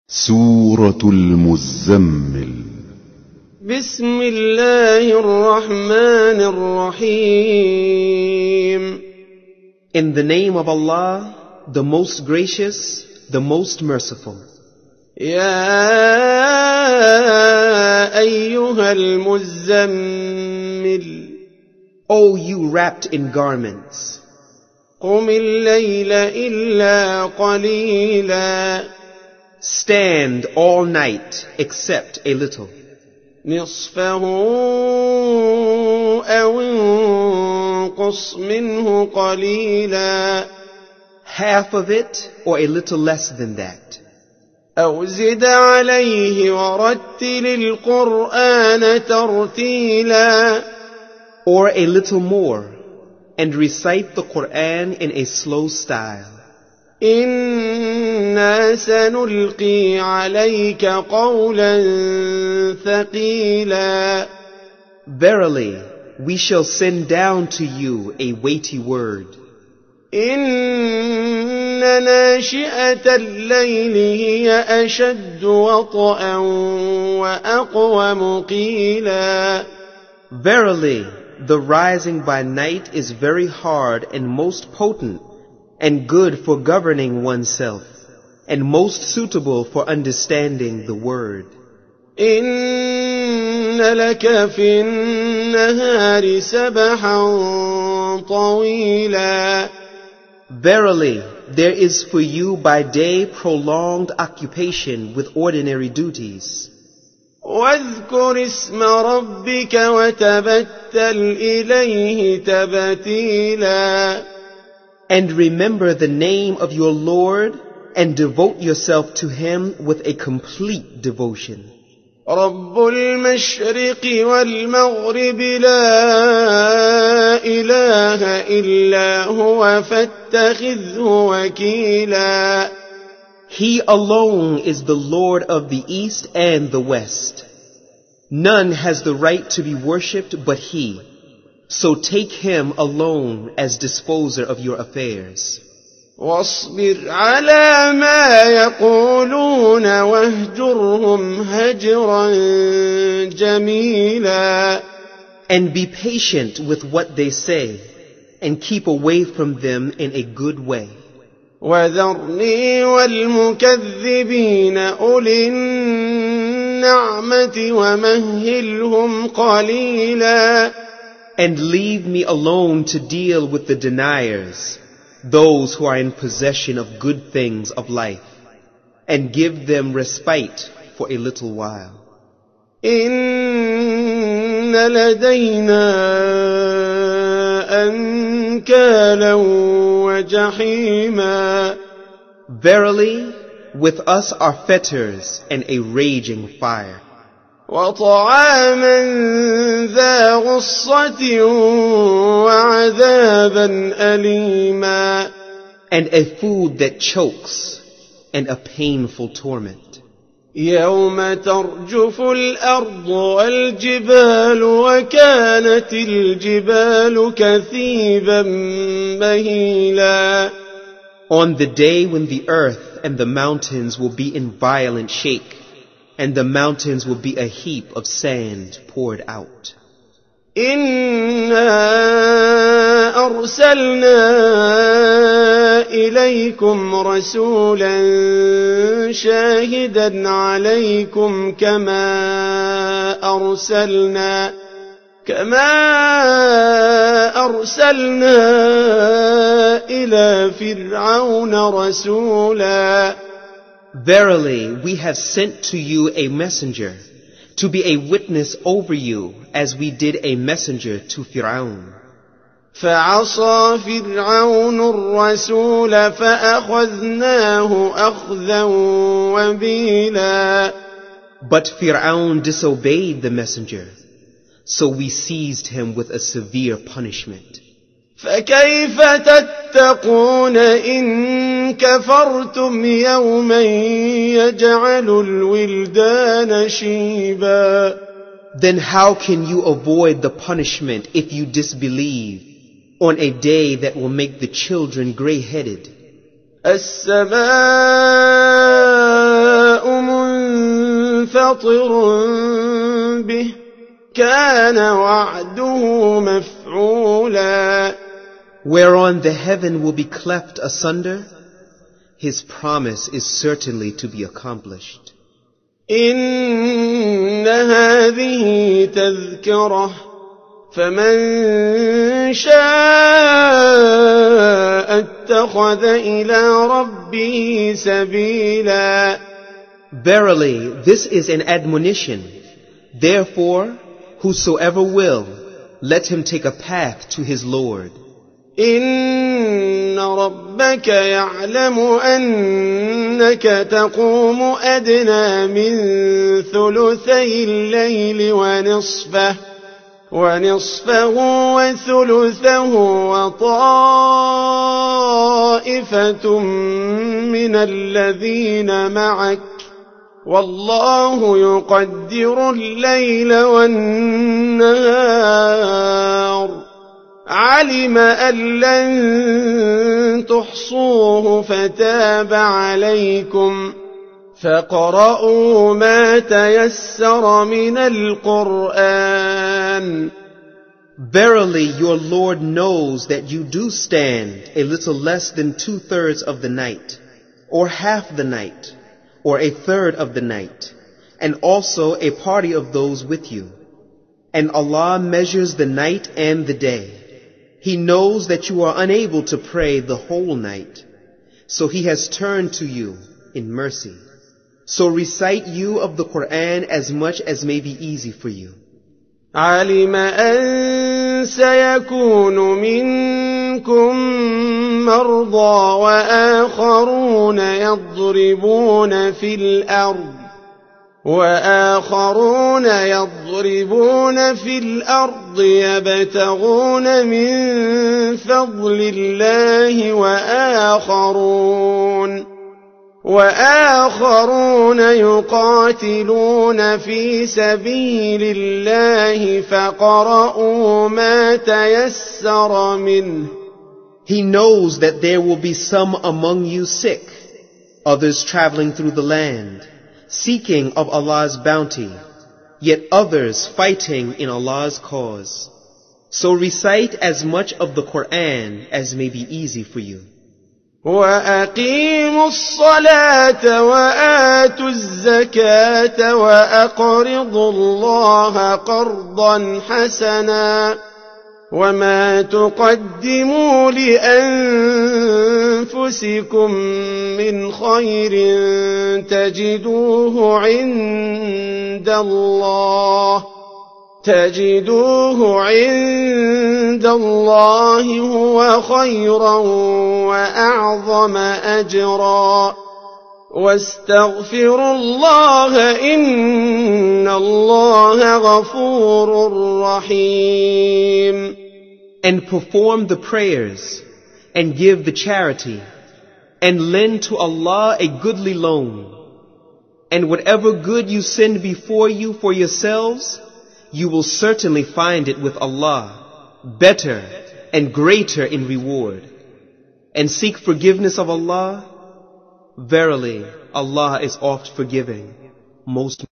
سورة المزمل. بسم الله الرحمن الرحيم. In the name of Allah, the most gracious, the most merciful. يا أيها المزمل. O you wrapped in garments. قم الليل إلا قليلا. Stand all night except a little. نصفه أو انقص منه قليلا. Half of it or a little less than that. أو زد عليه ورتل القرآن ترتيلا. Or a little more and recite the Quran in a slow style. إنا سنلقي عليك قولا ثقيلا. Verily, we shall send down to you a weighty word. إن ناشئة الليل هي أشد وطئا وأقوم قيلا. Verily, the rising by night is very hard and most potent, and good for governing oneself, and most suitable for understanding the word. إن لك في النهار سبحا طويلا. Verily, there is for you by day prolonged occupation with ordinary duties. واذكر اسم ربك وتبتل إليه تبتيلا. And remember the name of your Lord and devote yourself to Him with a complete devotion. رب المشرق والمغرب لا إله إلا هو فاتخذه وكيلا. He alone is the Lord of the East and the West. None has the right to be worshipped but He. So take Him alone as disposer of your affairs. واصبر على ما يقولون واهجرهم هجرا جميلا. And be patient with what they say, and keep away from them in a good way. وذرني والمكذبين أولي النعمة ومهلهم قليلا. And leave me alone to deal with the deniers, those who are in possession of good things of life, and give them respite for a little while. إن لدينا أنكالا وجحيما. Verily, with us are fetters and a raging fire. وطعاما ذا غصة وعذابا أليما. And a food that chokes and a painful torment. يوم ترجف الأرض والجبال وكانت الجبال كثيبا مهيلا. On the day when the earth and the mountains will be in violent shake, and the mountains will be a heap of sand poured out. إِنَّا أَرْسَلْنَا إِلَيْكُمْ رَسُولًا شَاهِدًا عَلَيْكُمْ كما أرسلنا إلى فرعون رسولا. Verily, we have sent to you a messenger to be a witness over you as we did a messenger to Fir'aun. فعصى فرعون الرسول فأخذناه أخذا وبيلا. But Fir'aun disobeyed the messenger, so we seized him with a severe punishment. فكيف تتقون إن كفرتم يوما يجعل الولدان شيبا. Then how can you avoid the punishment if you disbelieve on a day that will make the children gray-headed? السماء مستطر به كان وعده مفعولا. Whereon the heaven will be cleft asunder, his promise is certainly to be accomplished. إن هذه تذكرة فمن شاء اتخذ إلى ربه سبيلا. Verily, this is an admonition. Therefore, whosoever will, let him take a path to his Lord. إن ربك يعلم أنك تقوم أدنى من ثلثي الليل ونصفه وثلثه وطائفة من الذين معك والله يقدر الليل والنهار علم أن لن تحصوه فتاب عليكم فاقرؤوا ما تيسر من القرآن. Verily, your Lord knows that you do stand a little less than 2/3 of the night, or half the night, or 1/3 of the night, and also a party of those with you. And Allah measures the night and the day. He knows that you are unable to pray the whole night, so He has turned to you in mercy. So recite you of the Quran as much as may be easy for you. علم أن سيكون منكم مرضى وآخرون يضربون في الأرض يبتغون من فضل الله وآخرون يقاتلون في سبيل الله فاقرؤوا ما تيسر منه. He knows that there will be some among you sick, others traveling through the land, seeking of Allah's bounty, yet others fighting in Allah's cause. So recite as much of the Quran as may be easy for you. وَأَقِيمُوا الصَّلَاةَ وَآتُوا الزَّكَاةَ وَأَقْرِضُوا اللَّهَ قَرْضًا حَسَنًا وَمَا تُقَدِّمُوا لِأَنفُسِكُم مِّنْ خَيْرٍ تَجِدُوهُ عند الله هو خيرا وأعظم أجرا واستغفروا الله إن الله غفور رحيم. And perform the prayers, and give the charity, and lend to Allah a goodly loan. And whatever good you send before you for yourselves, you will certainly find it with Allah, better and greater in reward. And seek forgiveness of Allah. Verily, Allah is oft forgiving, most